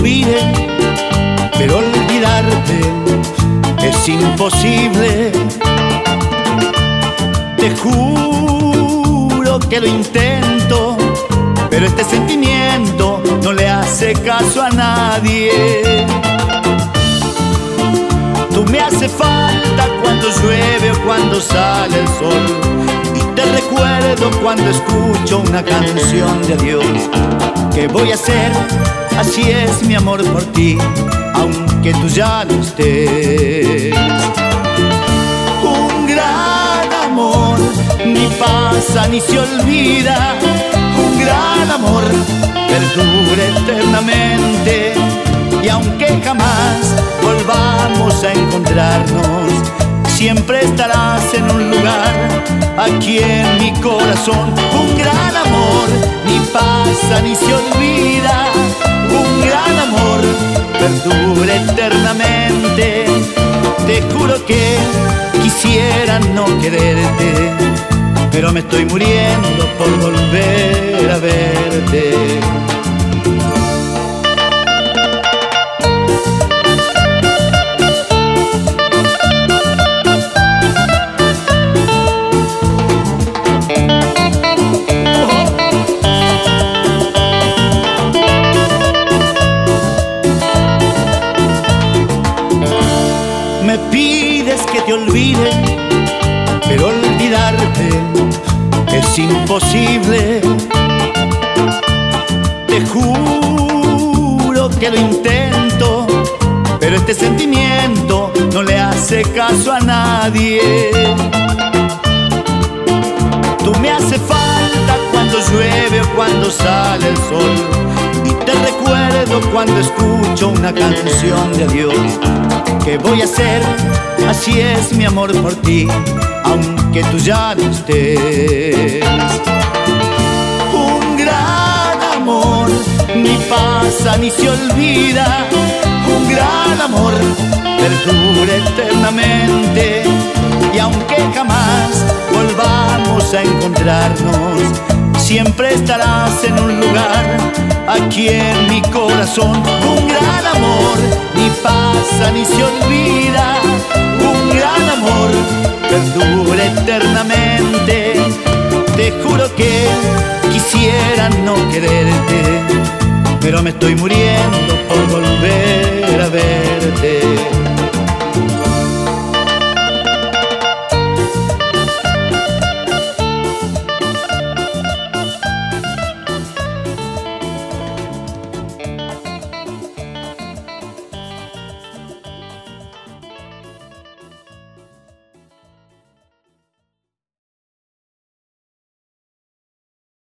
olvide, pero olvidarte es imposible. Te juro que lo intento, pero este sentimiento no le hace caso a nadie. Tú me hace falta cuando llueve o cuando sale el sol, y te recuerdo cuando escucho una canción de adiós. ¿Qué voy a hacer? Así es mi amor por ti, aunque tú ya no estés. Un gran amor ni pasa ni se olvida. Un gran amor perdura eternamente, y aunque jamás volvamos a encontrarnos, siempre estarás en un lugar aquí en mi corazón. Un gran amor ni pasa ni se olvida. Un gran amor perdura eternamente. Te juro que quisiera no quererte, pero me estoy muriendo por volver a verte. Me pides que te olvide, pero olvidarte es imposible. Te juro que lo intento, pero este sentimiento no le hace caso a nadie. Tú me hace falta cuando llueve o cuando sale el sol, y te recuerdo cuando escucho una canción de adiós. ¿Qué voy a hacer? Así es mi amor por ti, aunque tú ya no estés. Un gran amor ni pasa ni se olvida. Un gran amor perdura eternamente, y aunque jamás volvamos a encontrarnos, siempre estarás en un lugar aquí en mi corazón. Un gran amor ni pasa ni se olvida. Un gran amor perdura eternamente. Te juro que quisiera no quererte, pero me estoy muriendo por volver a ver.